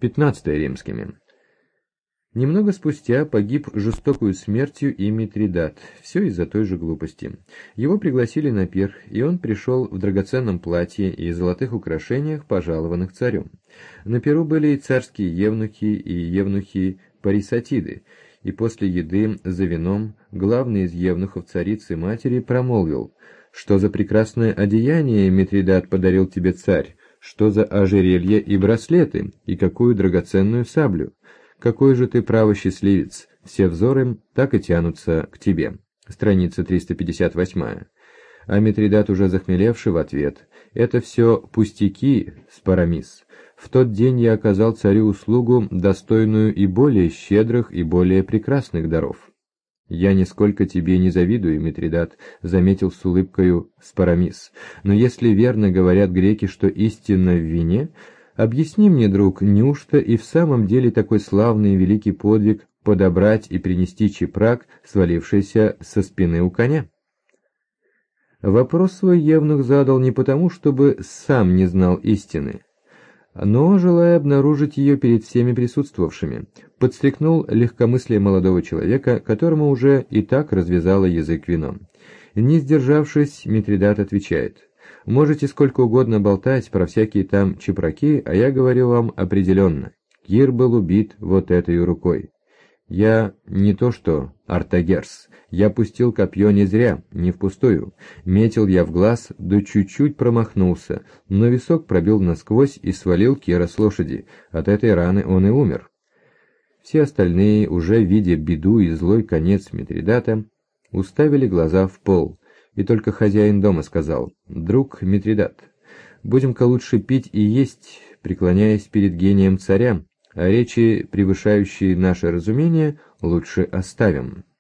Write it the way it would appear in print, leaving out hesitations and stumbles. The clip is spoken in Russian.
15 римскими. Немного спустя погиб жестокою смертью и Митридат, все из-за той же глупости. Его пригласили на пир, и он пришел в драгоценном платье и золотых украшениях, пожалованных царем. На пиру были и царские евнухи, и евнухи Парисатиды, и после еды за вином главный из евнухов царицы-матери промолвил: «Что за прекрасное одеяние, Митридат, подарил тебе царь? Что за ожерелье и браслеты, и какую драгоценную саблю? Какой же ты, право, счастливец, все взоры так и тянутся к тебе». Страница 358. А Митридат, уже захмелевший, в ответ: «Это все пустяки, Спарамис. В тот день я оказал царю услугу, достойную и более щедрых, и более прекрасных даров». «Я нисколько тебе не завидую, Митридат», — заметил с улыбкою Спарамис. «Но если верно говорят греки, что истина в вине, объясни мне, друг, неужто и в самом деле такой славный и великий подвиг подобрать и принести чепрак, свалившийся со спины у коня?» Вопрос свой евнух задал не потому, чтобы сам не знал истины, но, желая обнаружить ее перед всеми присутствовавшими, подстрекнул легкомыслие молодого человека, которому уже и так развязало язык вином. Не сдержавшись, Митридат отвечает: «Можете сколько угодно болтать про всякие там чепраки, а я говорю вам определенно, Кир был убит вот этой рукой. Я не то что Артагерс, я пустил копье не зря, не впустую. Метил я в глаз, да чуть-чуть промахнулся, но висок пробил насквозь и свалил Кира с лошади. От этой раны он и умер». Все остальные, уже видя беду и злой конец Митридата, уставили глаза в пол, и только хозяин дома сказал: «Друг Митридат, будем-ка лучше пить и есть, преклоняясь перед гением царя, а речи, превышающие наше разумение, лучше оставим».